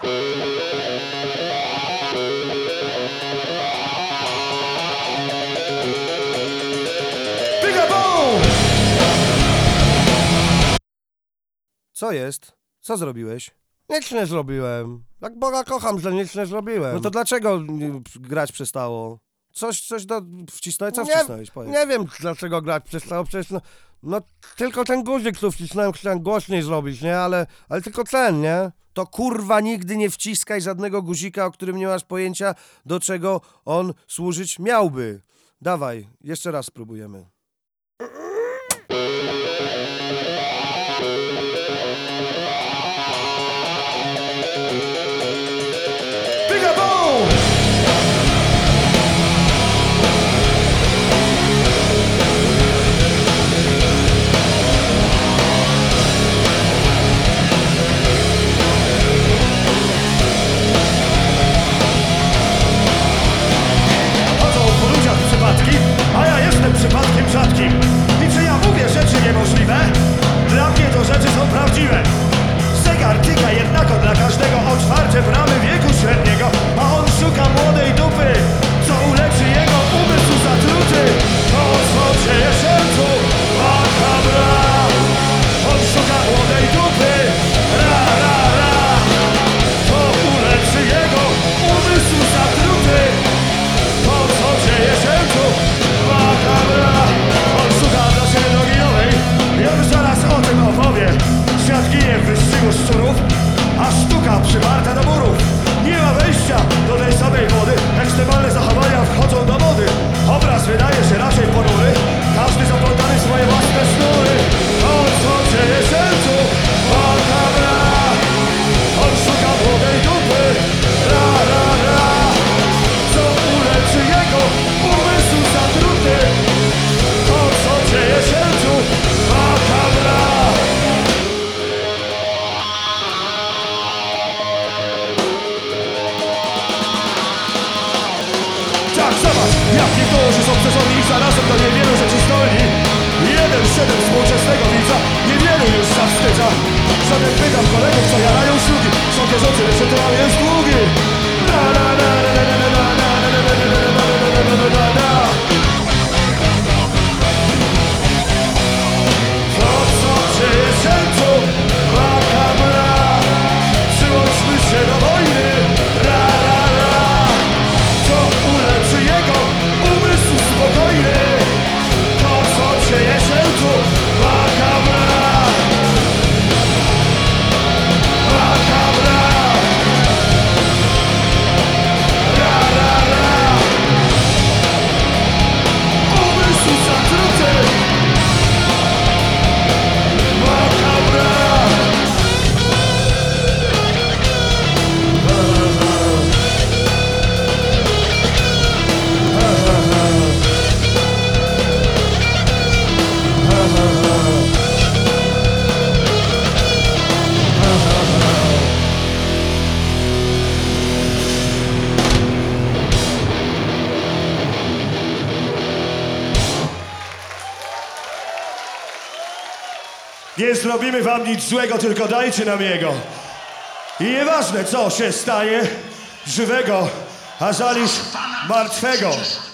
Co jest? Co zrobiłeś? Nic nie zrobiłem. Jak Boga kocham, że nic nie zrobiłem. No to dlaczego grać przestało? Coś wcisnąłeś? Co wcisnąłeś? Powiedz. Nie wiem, dlaczego grać przestało, przecież no tylko ten guzik, co wcisnąłem, chciałem głośniej zrobić, nie? Ale tylko ten, nie? To kurwa nigdy nie wciskaj żadnego guzika, o którym nie masz pojęcia, do czego on służyć miałby. Dawaj, jeszcze raz spróbujemy. A ja jestem przypadkiem rzadkim. I czy ja mówię rzeczy niemożliwe? Dla mnie to rzeczy są prawdziwe. Zegar tyka jednako dla każdego otwarcie bramy wieku średniego. A on szuka młodej dupy, co uleczy jego umysł zatruty. To co dzieje sercu, makabra. On szuka młodej dupy, ra, ra, ra. To uleczy jego umysł zatruty. To co dzieje sercu, makabra. On szuka dla siebie drogi nowej. Ja już zaraz o tym opowie. Świat ginie w wyścigu szczurów, a sztuka przywarta do murów. Nie ma wejścia do tej samej wody. Ekstremalne zachowania wchodzą do mody. Obraz wydaje się raczej ponury. Każdy zaplątany w swoje własne sznury. To co dzieje sercu, makabra. On szuka młodej dupy, ra, ra, ra. Co uleczy jego umysł zatruty. To co dzieje sercu, makabra. Tak, zobacz, jak niektórzy są przeszli i zarazem do niewielu rzeczy zdolni. Jeden szedł współczesnego widza, niewielu już zawstydza. Żaden pytam kolegów, co jarają szlugi. Są wierzący, lecz rytuał jest długi. Na, na, na, na, na, na, na, na, na, na, na, na, na, na, na, na. To co dzieje sercu, makabra. Przyłączmy się do wojny, ra, ra, ra. To uleczy jego umysł spokojny. To co dzieje sercu, makabra. Makabra. Ra, ra, ra. Umysł zatruty. Makabra. Nie zrobimy wam nic złego, tylko dajcie nam jego. I nieważne co się stanie, żywego, a żalisz martwego.